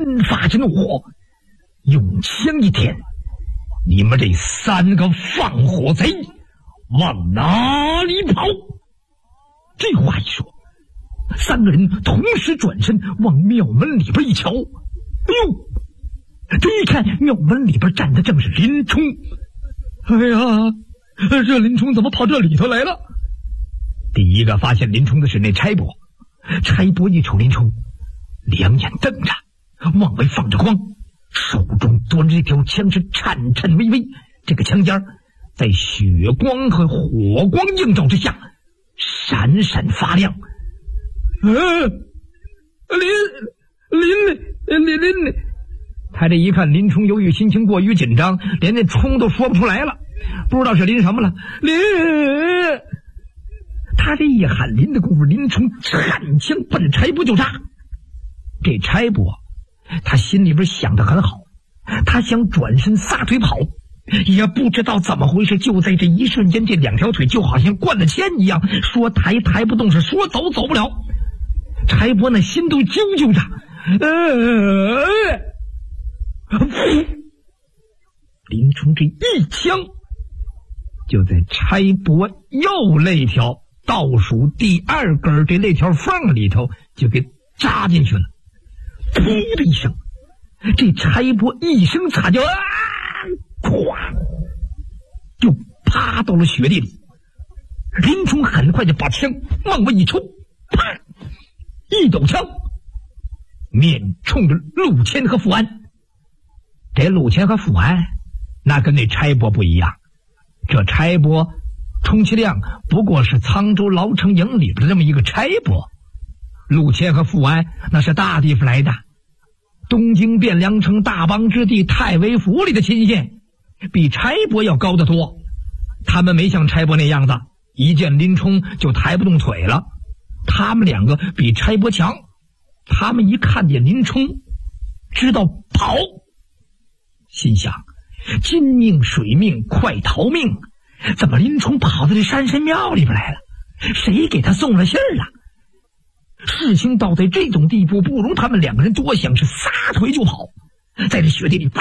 发着怒火，用枪一点：“你们这3个放火贼往哪里跑？”这话一说，3个人同时转身往庙门里边一瞧，哎呦，这一看庙门里边站的正是林冲。哎呀，这林冲怎么跑这里头来了？第一个发现林冲的是那差伯。差伯一瞅林冲，两眼瞪着，往外放着光，手中端着这条枪是颤颤巍巍，这个枪尖在血光和火光映照之下闪闪发亮。林，他这一看林冲由于心情过于紧张，连那冲都说不出来了，不知道是林什么了。林，他这一喊林的功夫，林冲喊枪奔差伯就扎。这差伯他心里边想得很好，他想转身撒腿跑，也不知道怎么回事，就在这一瞬间，这2条腿就好像灌了铅一样，说抬抬不动，是说走走不了。差伯那心都揪揪着，林冲这一枪就在差伯右肋条倒数第2根这肋条缝里头就给扎进去了。噗的一声，这差伯一声惨叫，咵就趴到了雪地里。林冲很快就把枪往外一抽，啪一抖枪，面冲着陆谦和富安。这陆谦和富安那跟那差伯不一样，这差伯充其量不过是沧州牢城营里边的这么一个差伯，陆谦和富安那是大地方来的，东京汴梁城大邦之地太尉府里的亲信，比差伯要高得多。他们没像差伯那样子一见林冲就抬不动腿了，他们2个比差伯强。他们一看见林冲知道跑，心想金命水命快逃命，怎么林冲跑到这山神庙里边来了？谁给他送了信儿了？事情到在这种地步，不容他们2个人多想，是撒腿就跑，在这雪地里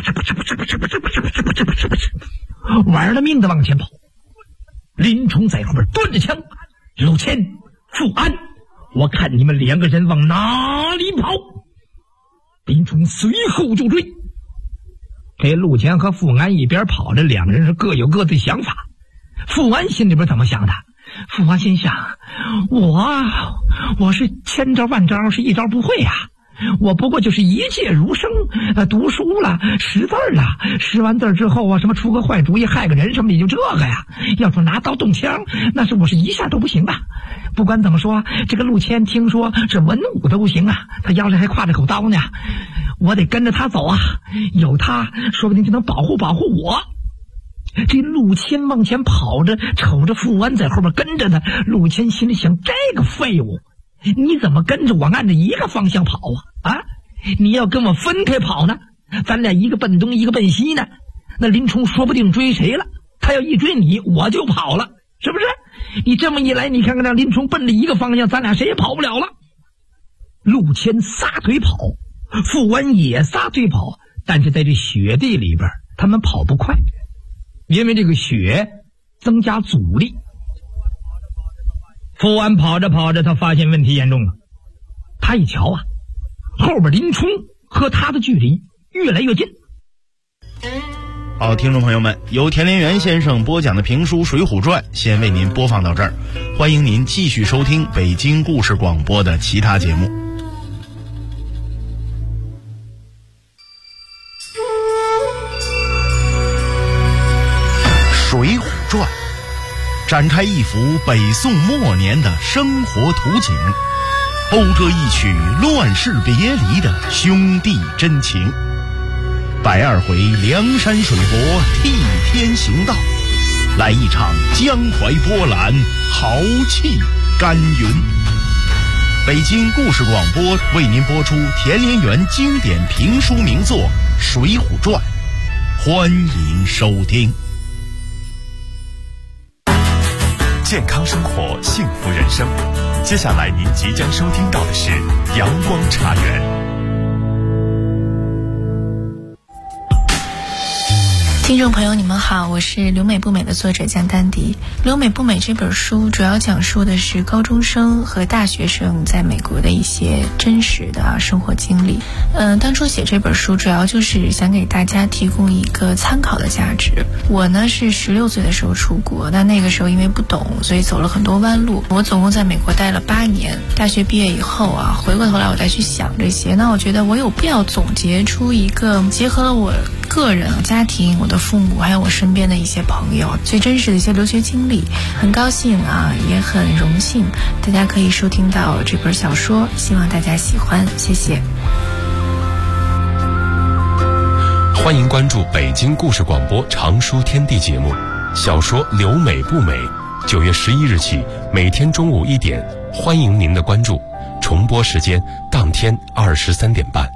玩了命的往前跑。林冲在后边端着枪：“陆谦、富安，我看你们2个人往哪里跑？”林冲随后就追。这陆谦和富安一边跑着，2个人是各有各的想法。富安心里边怎么想的？富安心想：我是千招万招，是一招不会呀。我不过就是一介儒生，读书了，识字了，识完字之后啊，什么出个坏主意害个人什么，也就这个呀。要说拿刀动枪，那是我是一下都不行吧。不管怎么说，这个陆谦听说是文武都不行啊，他腰上还挎着口刀呢，我得跟着他走啊，有他说不定就能保护保护我。这陆谦往前跑着，瞅着富安在后边跟着他，陆谦心里想：这个废物，你怎么跟着我按着一个方向跑啊？你要跟我分开跑呢，咱俩一个奔东一个奔西呢，那林冲说不定追谁了，他要一追你我就跑了，是不是？你这么一来，你看看让林冲奔着一个方向，咱俩谁也跑不了了。陆谦撒腿跑，富安也撒腿跑，但是在这雪地里边他们跑不快，因为这个雪增加阻力。富安跑着跑着，他发现问题严重了。他一瞧啊，后边林冲和他的距离越来越近。 好，听众朋友们，由田连元先生播讲的评书《水浒传》先为您播放到这儿，欢迎您继续收听北京故事广播的其他节目。《水浒传》展开一幅北宋末年的生活图景，讴歌一曲乱世别离的兄弟真情。120回梁山水泊替天行道，来一场江淮波澜豪气干云。北京故事广播为您播出田连元经典评书名作《水浒传》，欢迎收听。 健康生活，幸福人生。接下来您即将收听到的是阳光茶园。 听众朋友你们好，我是留美不美的作者江丹迪。留美不美这本书主要讲述的是高中生和大学生在美国的一些真实的生活经历。当初写这本书主要就是想给大家提供一个参考的价值。我呢是16岁的时候出国，那个时候因为不懂，所以走了很多弯路。我总共在美国待了8年，大学毕业以后回过头来我再去想这些，那我觉得我有必要总结出一个结合了我个人、家庭、我的父母还有我身边的一些朋友最真实的一些留学经历。很高兴也很荣幸大家可以收听到这本小说，希望大家喜欢，谢谢。 欢迎关注北京故事广播长书天地节目，小说《留美不美》，9月11日起每天中午1点，欢迎您的关注，重播时间当天23点半。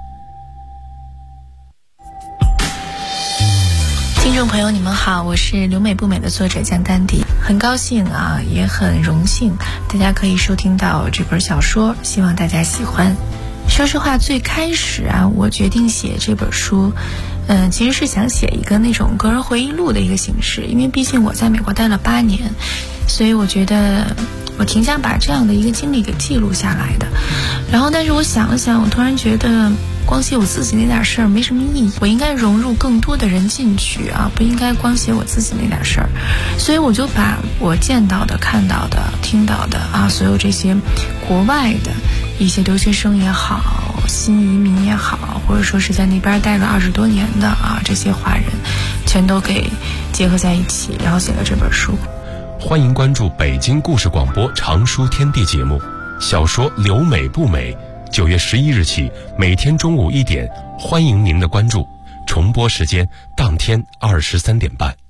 听众朋友你们好，我是留美不美的作者江丹迪。很高兴也很荣幸大家可以收听到这本小说，希望大家喜欢。说实话，最开始我决定写这本书其实是想写一个那种个人回忆录的一个形式，因为毕竟我在美国待了8年，所以我觉得我挺想把这样的一个经历给记录下来的。然后但是我想了想，我突然觉得光写我自己那点事儿没什么意义，我应该融入更多的人进去不应该光写我自己那点事儿。所以我就把我见到的、看到的、听到的所有这些国外的一些留学生也好，新移民也好，或者说是在那边待了20多年的这些华人，全都给结合在一起，然后写了这本书。 欢迎关注北京故事广播长书天地节目，小说《留美不美》，9月11日起每天中午1点，欢迎您的关注，重播时间当天23点半。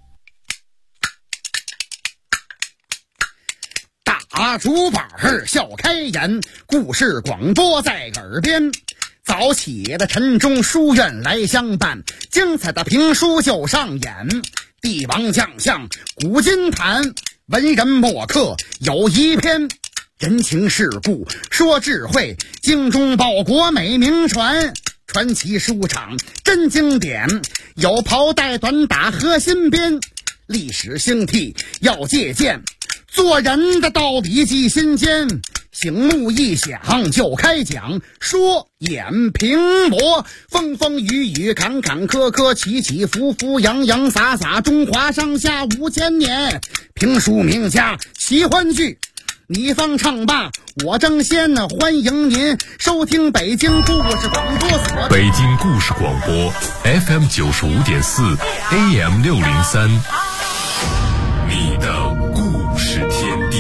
大竹板笑开颜，故事广播在耳边。早起的晨钟书院来相伴，精彩的评书就上演。帝王将相古今谈，文人墨客有一篇。人情世故说智慧，精忠报国美名传。传奇书场真经典，有袍带短打和新编。历史兴替要借鉴，做人的道理记心间。醒目一响就开讲，说演评驳，风风雨雨坎坎坷坷，起起伏伏洋洋洒洒，中华上下5000年。评书名家奇欢聚，你方唱罢我争先，欢迎您收听北京故事广播所。 北京故事广播 FM 95.4 AM 603，你的故事天地。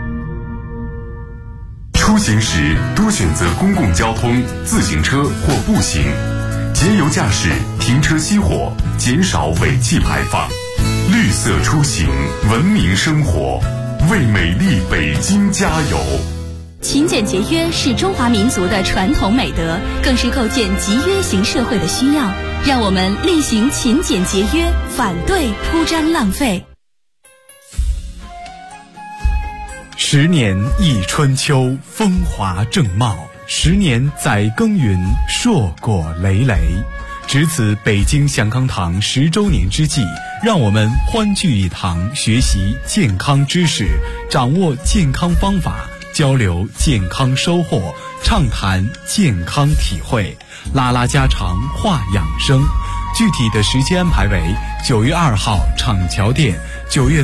出行时多选择公共交通、自行车或步行，节油驾驶，停车熄火，减少尾气排放。绿色出行，文明生活，为美丽北京加油。 勤俭节约是中华民族的传统美德，更是构建集约型社会的需要。让我们厉行勤俭节约，反对铺张浪费。 10年一春秋，风华正茂；10年载耕耘，硕果累累。值此北京祥康堂10周年之际，让我们欢聚一堂，学习健康知识，掌握健康方法，交流健康收获，畅谈健康体会，拉拉家常话养生。具体的时间安排为9月2号厂桥店，9月